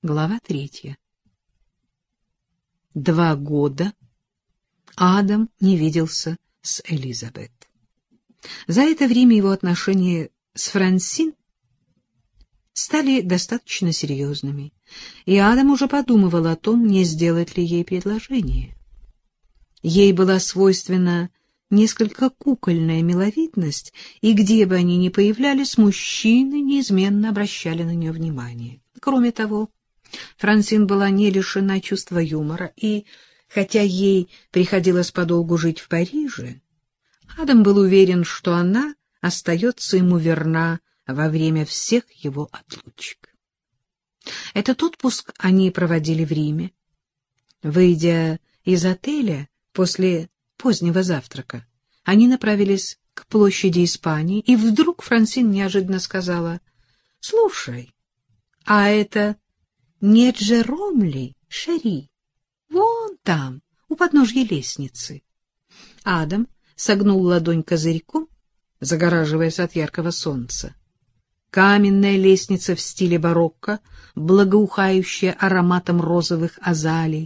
Глава 3. 2 года Адам не виделся с Элизабет. За это время его отношения с Франсин стали достаточно серьезными, и Адам уже подумывал о том, не сделать ли ей предложение. Ей была свойственна несколько кукольная миловидность, и где бы они ни появлялись, мужчины неизменно обращали на нее внимание. Кроме того, Франсин была не лишена чувства юмора, и, хотя ей приходилось подолгу жить в Париже, Адам был уверен, что она остается ему верна во время всех его отлучек. Этот отпуск они проводили в Риме. Выйдя из отеля после позднего завтрака, они направились к площади Испании, и вдруг Франсин неожиданно сказала: «Слушай, а это не Джером ли, Шери? Вон там, у подножья лестницы». Адам согнул ладонь козырьком, загораживаясь от яркого солнца. Каменная лестница в стиле барокко, благоухающая ароматом розовых азалий,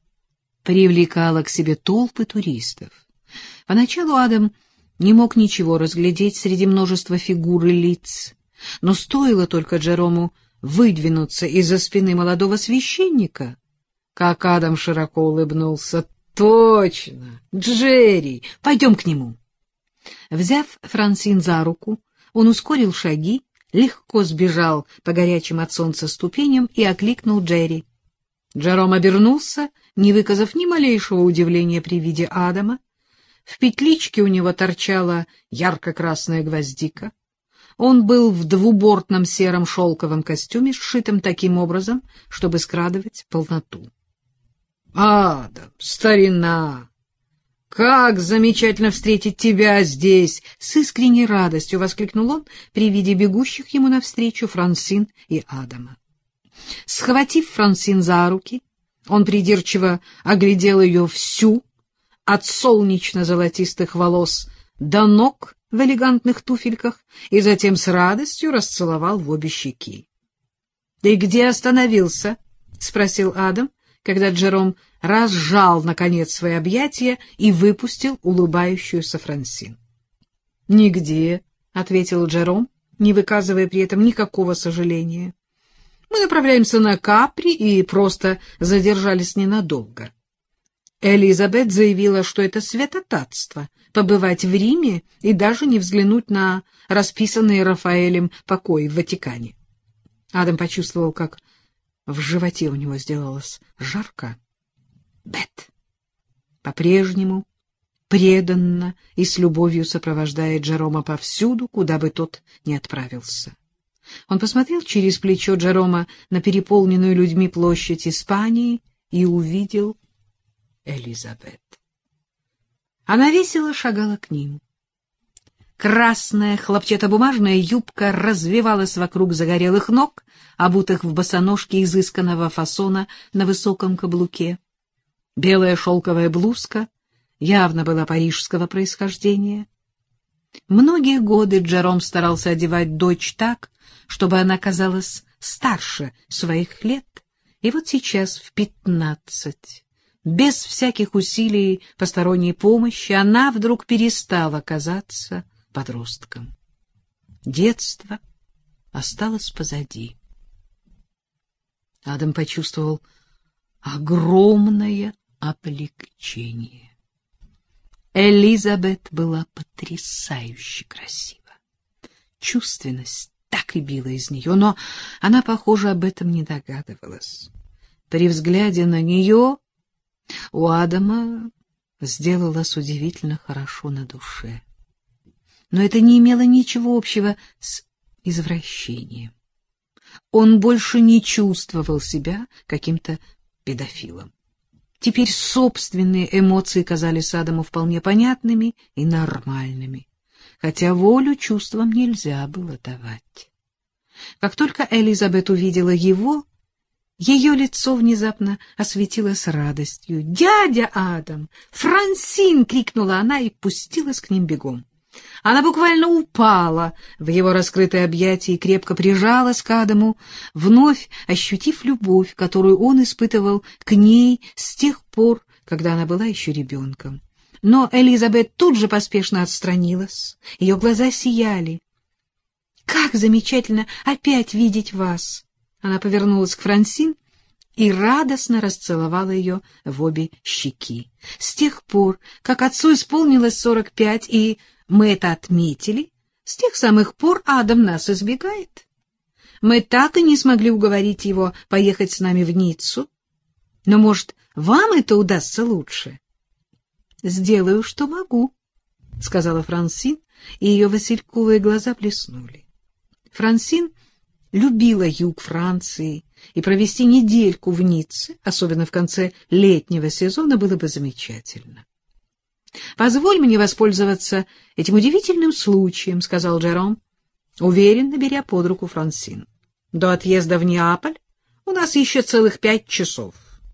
привлекала к себе толпы туристов. Поначалу Адам не мог ничего разглядеть среди множества фигур и лиц, но стоило только Джерому выдвинуться из-за спины молодого священника, как Адам широко улыбнулся. «Точно! Джерри! Пойдем к нему!» Взяв Франсин за руку, он ускорил шаги, легко сбежал по горячим от солнца ступеням и окликнул Джерри. Джером обернулся, не выказав ни малейшего удивления при виде Адама. В петличке у него торчала ярко-красная гвоздика. Он был в двубортном сером шелковом костюме, сшитом таким образом, чтобы скрадывать полноту. — Адам, старина! Как замечательно встретить тебя здесь! — с искренней радостью воскликнул он при виде бегущих ему навстречу Франсин и Адама. Схватив Франсин за руки, он придирчиво оглядел ее всю, от солнечно-золотистых волос до ног в элегантных туфельках, и затем с радостью расцеловал в обе щеки. — Ты где остановился? — спросил Адам, когда Джером разжал, наконец, свои объятия и выпустил улыбающуюся Франсин. — Нигде, — ответил Джером, не выказывая при этом никакого сожаления. — Мы направляемся на Капри и просто задержались ненадолго. Элизабет заявила, что это святотатство — побывать в Риме и даже не взглянуть на расписанные Рафаэлем покои в Ватикане. Адам почувствовал, как в животе у него сделалось жарко. Бет по-прежнему преданно и с любовью сопровождает Джерома повсюду, куда бы тот ни отправился. Он посмотрел через плечо Джерома на переполненную людьми площадь Испании и увидел Элизабет. Она весело шагала к ним. Красная хлопчатобумажная юбка развевалась вокруг загорелых ног, обутых в босоножки изысканного фасона на высоком каблуке. Белая шелковая блузка явно была парижского происхождения. Многие годы Джером старался одевать дочь так, чтобы она казалась старше своих лет, и вот сейчас в 15, без всяких усилий посторонней помощи, она вдруг перестала казаться подростком. Детство осталось позади. Адам почувствовал огромное облегчение. Элизабет была потрясающе красива. Чувственность так и била из нее, но она, похоже, об этом не догадывалась. При взгляде на нее у Адама сделалось удивительно хорошо на душе. Но это не имело ничего общего с извращением. Он больше не чувствовал себя каким-то педофилом. Теперь собственные эмоции казались Адаму вполне понятными и нормальными, хотя волю чувствам нельзя было давать. Как только Элизабет увидела его, ее лицо внезапно осветилось радостью. «Дядя Адам! Франсин!» — крикнула она и пустилась к ним бегом. Она буквально упала в его раскрытое объятие и крепко прижалась к Адаму, вновь ощутив любовь, которую он испытывал к ней с тех пор, когда она была еще ребенком. Но Элизабет тут же поспешно отстранилась. Ее глаза сияли. «Как замечательно опять видеть вас!» Она повернулась к Франсин и радостно расцеловала ее в обе щеки. «С тех пор, как отцу исполнилось 45, и мы это отметили, с тех самых пор Адам нас избегает. Мы так и не смогли уговорить его поехать с нами в Ниццу. Но, может, вам это удастся лучше?» «Сделаю, что могу», — сказала Франсин, и ее васильковые глаза блеснули. Франсин любила юг Франции, и провести недельку в Ницце, особенно в конце летнего сезона, было бы замечательно. «Позволь мне воспользоваться этим удивительным случаем», — сказал Джером, уверенно беря под руку Франсин. «До отъезда в Неаполь у нас еще целых 5 часов.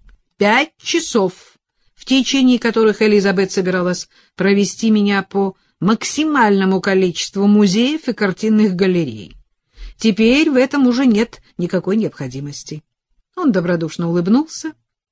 5 часов, в течение которых Элизабет собиралась провести меня по максимальному количеству музеев и картинных галерей. Теперь в этом уже нет никакой необходимости». Он добродушно улыбнулся.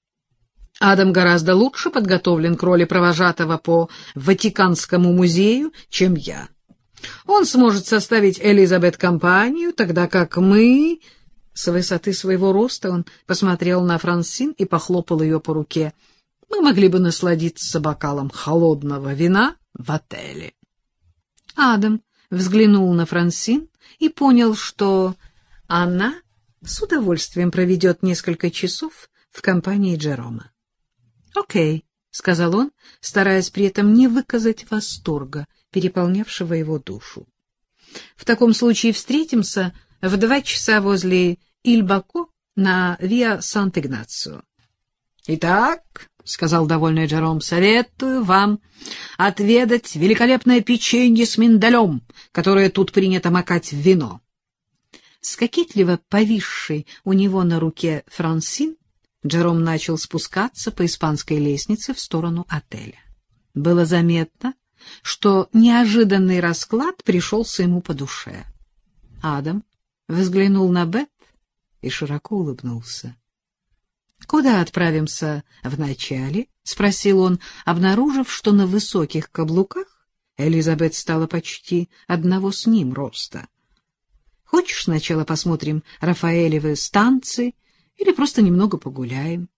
«Адам гораздо лучше подготовлен к роли провожатого по Ватиканскому музею, чем я. Он сможет составить Элизабет компанию, тогда как мы...» С высоты своего роста он посмотрел на Франсин и похлопал ее по руке. «Мы могли бы насладиться бокалом холодного вина в отеле». Адам взглянул на Франсин и понял, что она с удовольствием проведет несколько часов в компании Джерома. «Окей», — сказал он, стараясь при этом не выказать восторга, переполнявшего его душу. «В таком случае встретимся в 2 часа возле Иль-Бако на Виа Сант-Игнацио». «Итак», — сказал довольный Джером, — «советую вам отведать великолепное печенье с миндалем, которое тут принято макать в вино». С кокетливо повисшей у него на руке Франсин Джером начал спускаться по испанской лестнице в сторону отеля. Было заметно, что неожиданный расклад пришелся ему по душе. Адам взглянул на Бет и широко улыбнулся. «Куда отправимся вначале?» — спросил он, обнаружив, что на высоких каблуках Элизабет стала почти одного с ним роста. «Хочешь, сначала посмотрим Рафаэлевы станции или просто немного погуляем?»